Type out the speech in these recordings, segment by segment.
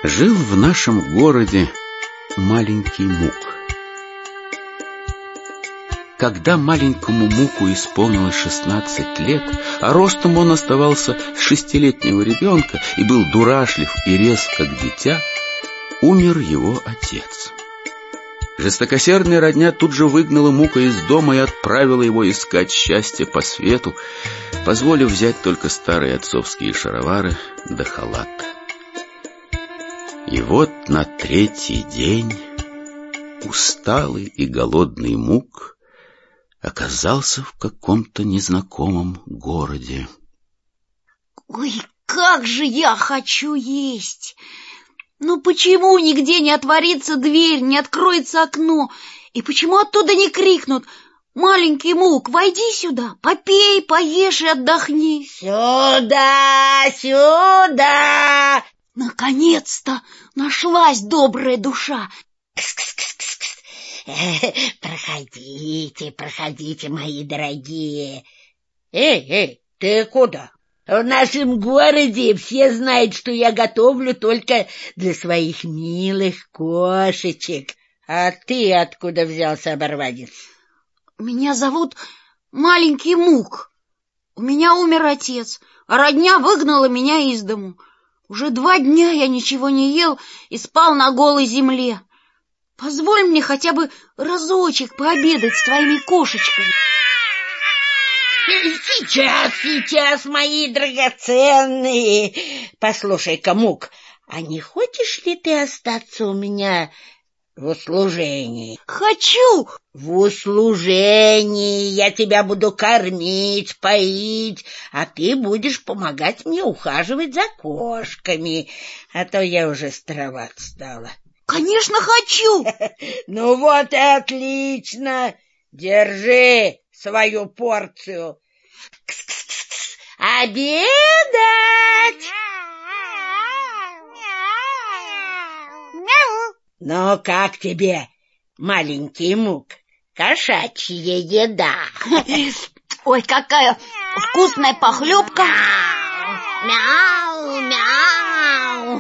Жил в нашем городе маленький Мук. Когда маленькому Муку исполнилось 16 лет, а ростом он оставался с 6-летнего ребенка и был дурашлив и резк, как дитя, умер его отец. Жестокосердная родня тут же выгнала Мука из дома и отправила его искать счастье по свету, позволив взять только старые отцовские шаровары да халат. И вот на 3-й день усталый и голодный Мук оказался в каком-то незнакомом городе. Ой, как же я хочу есть! Ну почему нигде не отворится дверь, не откроется окно? И почему оттуда не крикнут: «Маленький Мук, войди сюда, попей, поешь и отдохни»? Сюда, сюда! Наконец-то нашлась добрая душа. Кс-кс-кс-кс-кс. Проходите, проходите, мои дорогие. Эй, ты куда? В нашем городе все знают, что я готовлю только для своих милых кошечек. А ты откуда взялся, оборванец? Меня зовут Маленький Мук. У меня умер отец, а родня выгнала меня из дому. Уже 2 дня я ничего не ел и спал на голой земле. Позволь мне хотя бы разочек пообедать с твоими кошечками. Сейчас, мои драгоценные. Послушай-ка, Мук, а не хочешь ли ты остаться у меня в услужении? Хочу! В услужении я тебя буду кормить, поить, а ты будешь помогать мне ухаживать за кошками, а то я уже староват стала. Конечно, хочу! Ну вот и отлично! Держи свою порцию. Кс-кс-кс-кс. Обедать! Ну, как тебе, маленький Мук, кошачья еда? Ой, какая вкусная похлебка! Мяу, мяу!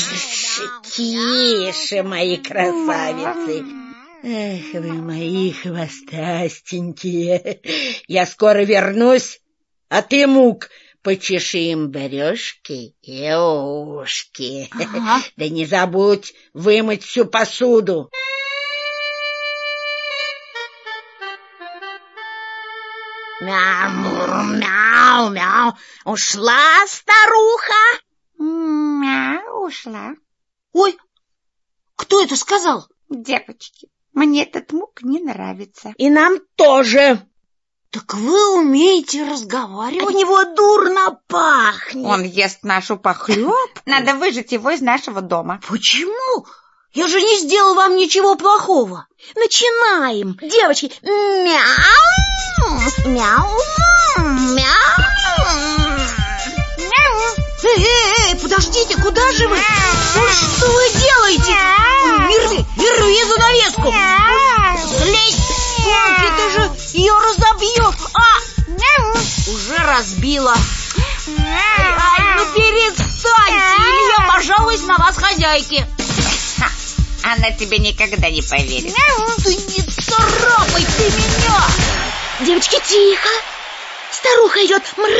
Тише, мои красавицы! Эх, вы мои хвостастенькие! Я скоро вернусь, а ты, Мук, почеши им брюшки и ушки. Ага. Да не забудь вымыть всю посуду. Мяу, мяу. Ушла старуха? Мяу, ушла. Ой, кто это сказал? Девочки, мне этот Мук не нравится. И нам тоже. Так вы умеете разговаривать? От него дурно пахнет. Он ест нашу похлебку. Надо выжать его из нашего дома. Почему? Я же не сделал вам ничего плохого. Начинаем. Девочки, мяу, мяу, мяу. Эй, подождите, куда же вы? Ну, что вы делаете? Вирви занавеску. Слезь с полки, ты же ее разобьешь. Уже разбила. Ай, ну перестаньте, или я пожалуюсь на вас хозяйке. Она тебе никогда не поверит. Ты не царапай ты меня. Девочки, тихо. Старуха идет.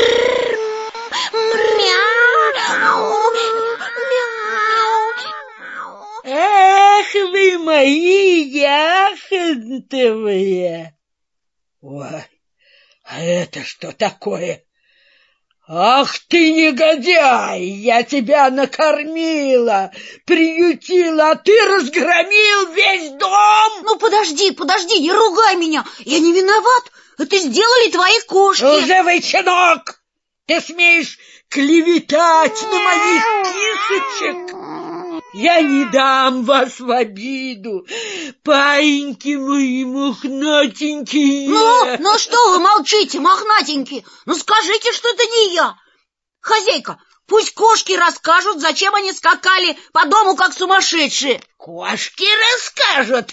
Эх, вы мои яхонтовые! Ой, а это что такое? Ах ты, негодяй! Я тебя накормила, приютила, а ты разгромил весь дом! Ну, подожди, не ругай меня. Я не виноват. Это сделали твои кошки. Лживый щенок! Ты смеешь клеветать на моих кисочек? Я не дам вас в обиду, паиньки мои мохнатенькие. Ну что вы молчите, мохнатенькие? Ну скажите, что это не я. Хозяйка, пусть кошки расскажут, зачем они скакали по дому, как сумасшедшие. Кошки расскажут?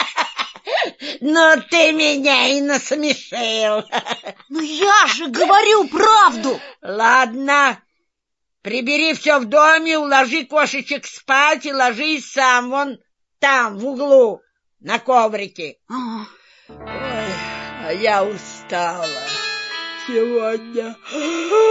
Но ты меня и насмешил. Ну я же говорю правду. Ладно, Прибери все в доме, уложи кошечек спать и ложись сам вон там, в углу, на коврике. Ой, а я устала сегодня.